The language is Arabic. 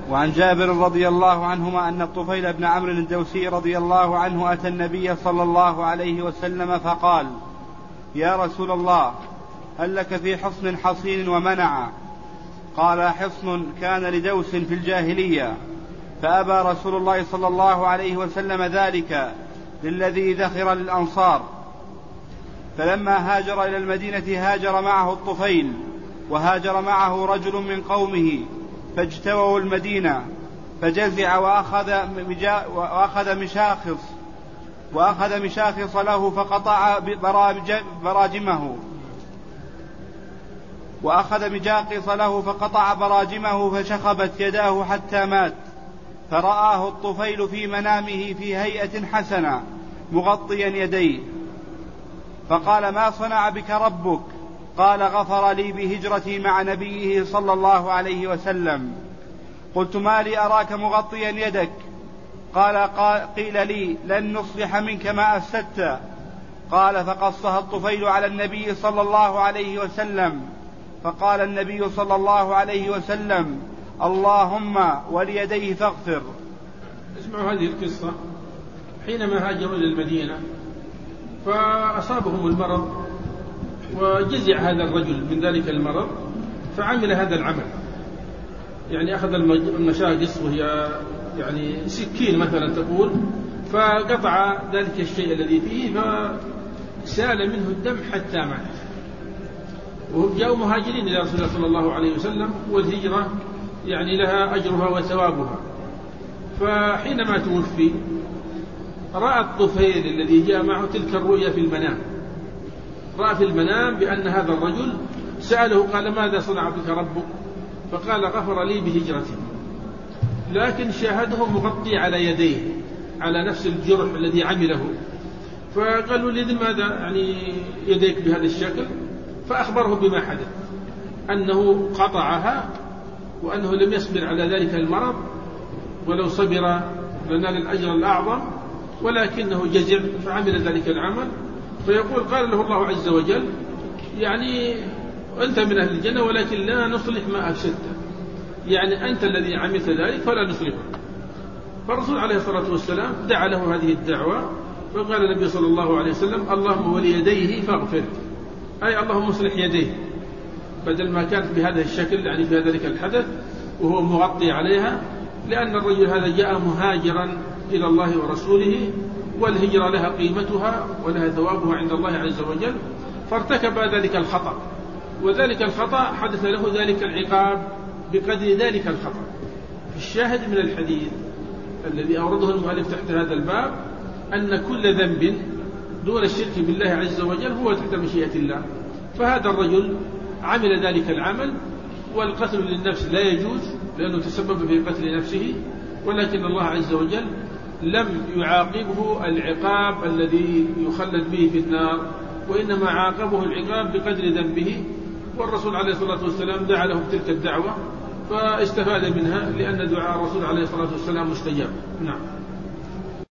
وعن جابر رضي الله عنهما أن الطفيل بن عمرو الدوسي رضي الله عنه أتى النبي صلى الله عليه وسلم فقال: يا رسول الله، هل لك في حصن حصين ومنع؟ قال: حصن كان لدوس في الجاهلية، فأبى رسول الله صلى الله عليه وسلم ذلك للذي ذخر للأنصار. فلما هاجر إلى المدينة هاجر معه الطفيل، وهاجر معه رجل من قومه، فاجتووا المدينة، فجزع وأخذ مشاخص له فقطع براجمه فشخبت يداه حتى مات. فرآه الطفيل في منامه في هيئة حسنة مغطيا يديه، فقال: ما صنع بك ربك؟ قال: غفر لي بهجرتي مع نبيه صلى الله عليه وسلم. قلت: ما لي أراك مغطيا يدك؟ قيل لي: لن نصلح منك ما أفسدت. قال: فقصها الطفيل على النبي صلى الله عليه وسلم، فقال النبي صلى الله عليه وسلم: اللهم وليديه فاغفر. اسمعوا هذه القصة. حينما هاجروا إلى المدينة فأصابهم المرض، وجزع هذا الرجل من ذلك المرض، فعمل هذا العمل، يعني أخذ المشاقص، وهي يعني سكين مثلا تقول، فقطع ذلك الشيء الذي فيه، فسال منه الدم حتى مات. وهم جاءوا مهاجرين إلى رسول الله صلى الله عليه وسلم، والهجرة يعني لها أجرها وثوابها. فحينما توفي رأى الطفيل الذي جاء معه تلك الرؤيا في المنام، رأى في المنام بأن هذا الرجل سأله، قال: ماذا صنع بك ربك؟ فقال: غفر لي بهجرتي. لكن شاهده مغطي على يديه على نفس الجرح الذي عمله، فقالوا: لماذا يعني يديك بهذا الشكل؟ فأخبره بما حدث، أنه قطعها، وأنه لم يصبر على ذلك المرض، ولو صبر لنال الأجر الأعظم، ولكنه جزع فعمل ذلك العمل. فيقول: قال له الله عز وجل: يعني أنت من أهل الجنة، ولكن لا نصلح ما أفسدت، يعني أنت الذي عملت ذلك فلا نصلحه. فالرسول عليه الصلاة والسلام دعا له هذه الدعوة، فقال النبي صلى الله عليه وسلم: اللهم وليديه فاغفر، أي اللهم اصلح يديه، بدل ما كانت بهذا الشكل يعني في ذلك الحدث وهو مغطي عليها، لأن الرجل هذا جاء مهاجرا إلى الله ورسوله، والهجرة لها قيمتها ولها ثوابها عند الله عز وجل، فارتكب ذلك الخطأ، وذلك الخطأ حدث له ذلك العقاب بقدر ذلك الخطأ. الشاهد من الحديث الذي أورده المؤلف تحت هذا الباب أن كل ذنب دون الشرك بالله عز وجل هو تحت مشيئة الله. فهذا الرجل عمل ذلك العمل، والقتل للنفس لا يجوز لأنه تسبب في قتل نفسه، ولكن الله عز وجل لم يعاقبه العقاب الذي يخلد به في النار، وإنما عاقبه العقاب بقدر ذنبه. والرسول عليه الصلاة والسلام دعا له تلك الدعوة فاستفاد منها، لأن دعاء الرسول عليه الصلاة والسلام مستجاب. نعم.